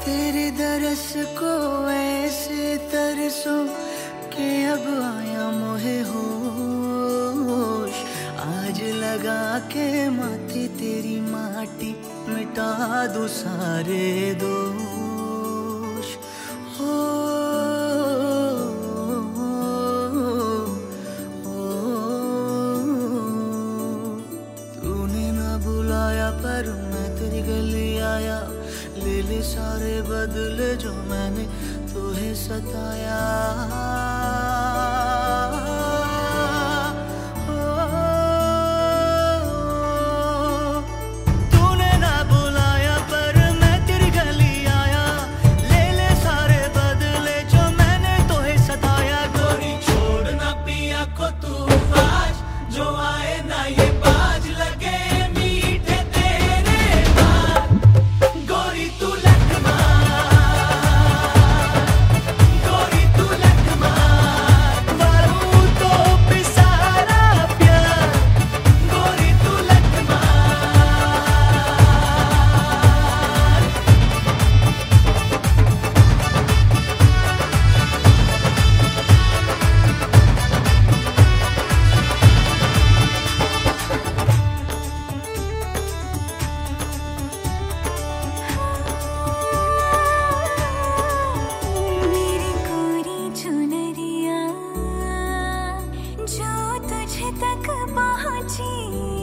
तेरे दरस को ऐसे तरसों के अब आया मोहे होश। आज लगा के माथे तेरी माटी मिटा दूं सारे दोष। हो तूने ना बुलाया पर मैं तेरी गली आया। ले ले सारे बदले जो मैंने तुझे सताया। तूने ना बुलाया पर मैं तेरी गली आया। ले ले सारे बदले जो मैंने तुझे सताया। गोरी छोड़ ना पिया को तू आज, जो आए ना ये बाज लगे मीठे तेरे बात। गोरी तू लट मार, गोरी तू लट मार, मारूं तो पिसारा प्यार। गोरी तू लट मार। मेरी कोरी चुनरिया जो तुझे तक पहुंची।